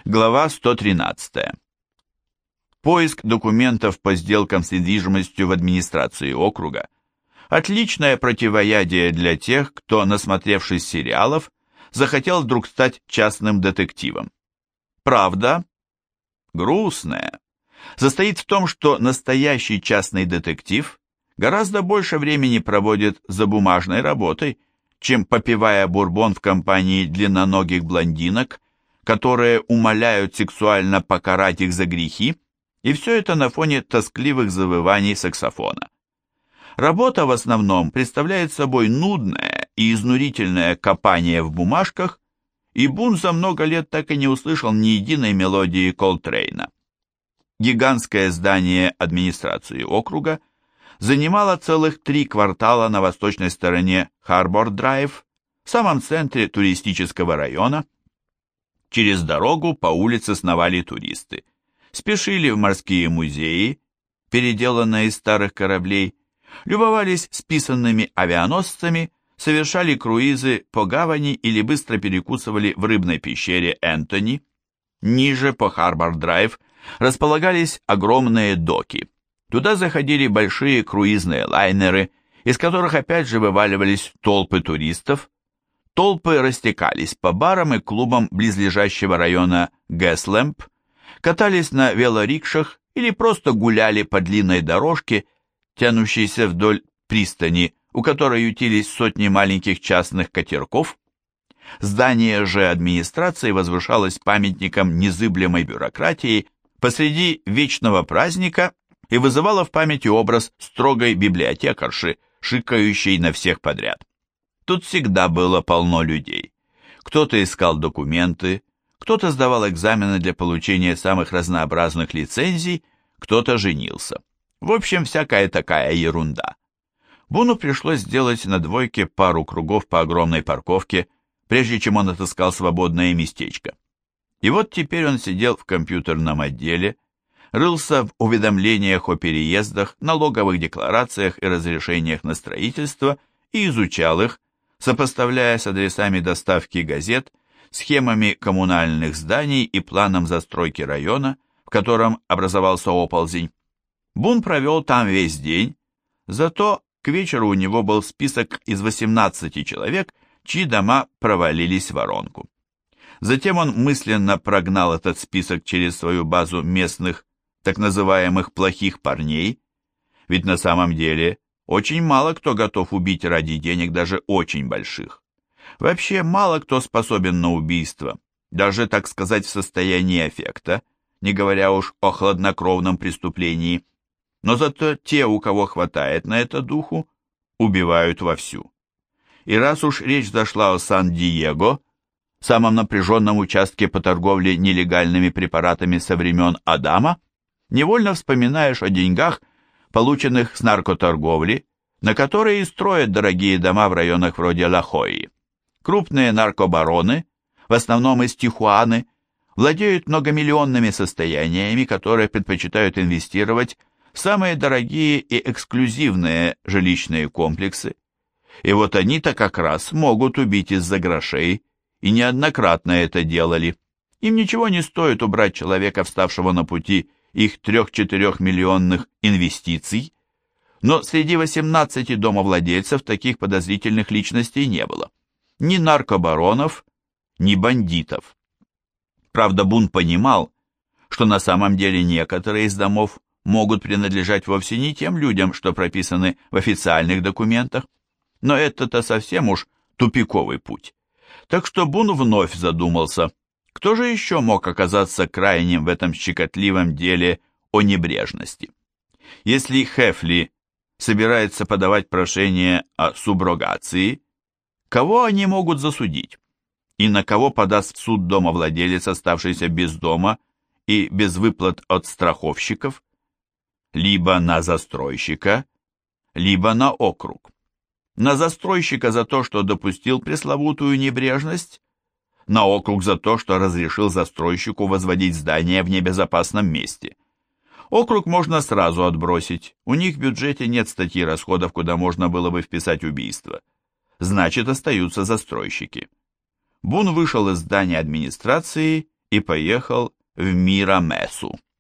Глава 113. Поиск документов по сделкам с недвижимостью в администрации округа – отличное противоядие для тех, кто, насмотревшись сериалов, захотел вдруг стать частным детективом. Правда, грустная, состоит в том, что настоящий частный детектив гораздо больше времени проводит за бумажной работой, чем попивая бурбон в компании длинноногих блондинок, которые умоляют сексуально покарать их за грехи, и все это на фоне тоскливых завываний саксофона. Работа в основном представляет собой нудное и изнурительное копание в бумажках, и Бун за много лет так и не услышал ни единой мелодии Колтрейна. Гигантское здание администрации округа занимало целых 3 квартала на восточной стороне Харбор-драйв, в самом центре туристического района. Через дорогу по улице сновали туристы, спешили в морские музеи, переделанные из старых кораблей, любовались списанными авианосцами, совершали круизы по гавани или быстро перекусывали в рыбной пещере Энтони. Ниже по Харбор-драйв располагались огромные доки. Туда заходили большие круизные лайнеры, из которых опять же вываливались толпы туристов. Толпы растекались по барам и клубам близлежащего района Гэслэмп, катались на велорикшах или просто гуляли по длинной дорожке, тянущейся вдоль пристани, у которой ютились сотни маленьких частных катерков. Здание же администрации возвышалось памятником незыблемой бюрократии посреди вечного праздника и вызывало в памяти образ строгой библиотекарши, шикающей на всех подряд. Тут всегда было полно людей. Кто-то искал документы, кто-то сдавал экзамены для получения самых разнообразных лицензий, кто-то женился. В общем, всякая такая ерунда. Буну пришлось сделать на двойке пару кругов по огромной парковке, прежде чем он отыскал свободное местечко. И вот теперь он сидел в компьютерном отделе, рылся в уведомлениях о переездах, налоговых декларациях и разрешениях на строительство и изучал их, сопоставляя с адресами доставки газет, схемами коммунальных зданий и планом застройки района, в котором образовался оползень. Бун провел там весь день, зато к вечеру у него был список из 18 человек, чьи дома провалились в воронку. Затем он мысленно прогнал этот список через свою базу местных, так называемых плохих парней, ведь на самом деле очень мало кто готов убить ради денег, даже очень больших. Вообще мало кто способен на убийство, даже, так сказать, в состоянии аффекта, не говоря уж о хладнокровном преступлении. Но зато те, у кого хватает на это духу, убивают вовсю. И раз уж речь зашла о Сан-Диего, самом напряженном участке по торговле нелегальными препаратами со времен Адама, невольно вспоминаешь о деньгах, полученных с наркоторговли, на которые и строят дорогие дома в районах вроде Ла-Хойи. Крупные наркобароны, в основном из Тихуаны, владеют многомиллионными состояниями, которые предпочитают инвестировать в самые дорогие и эксклюзивные жилищные комплексы. И вот они-то как раз могут убить из-за грошей, и неоднократно это делали. Им ничего не стоит убрать человека, вставшего на пути их 3-4 миллионных инвестиций, но среди 18 домовладельцев таких подозрительных личностей не было. Ни наркобаронов, ни бандитов. Правда, Бун понимал, что на самом деле некоторые из домов могут принадлежать вовсе не тем людям, что прописаны в официальных документах, но это-то совсем уж тупиковый путь. Так что Бун вновь задумался, кто же еще мог оказаться крайним в этом щекотливом деле о небрежности. Если Хефли собирается подавать прошение о суброгации, кого они могут засудить? И на кого подаст в суд домовладелец, оставшийся без дома и без выплат от страховщиков? Либо на застройщика, либо на округ. На застройщика за то, что допустил пресловутую небрежность, на округ за то, что разрешил застройщику возводить здание в небезопасном месте. Округ можно сразу отбросить, у них в бюджете нет статьи расходов, куда можно было бы вписать убийство. Значит, остаются застройщики. Бун вышел из здания администрации и и поехал в Мирамесу.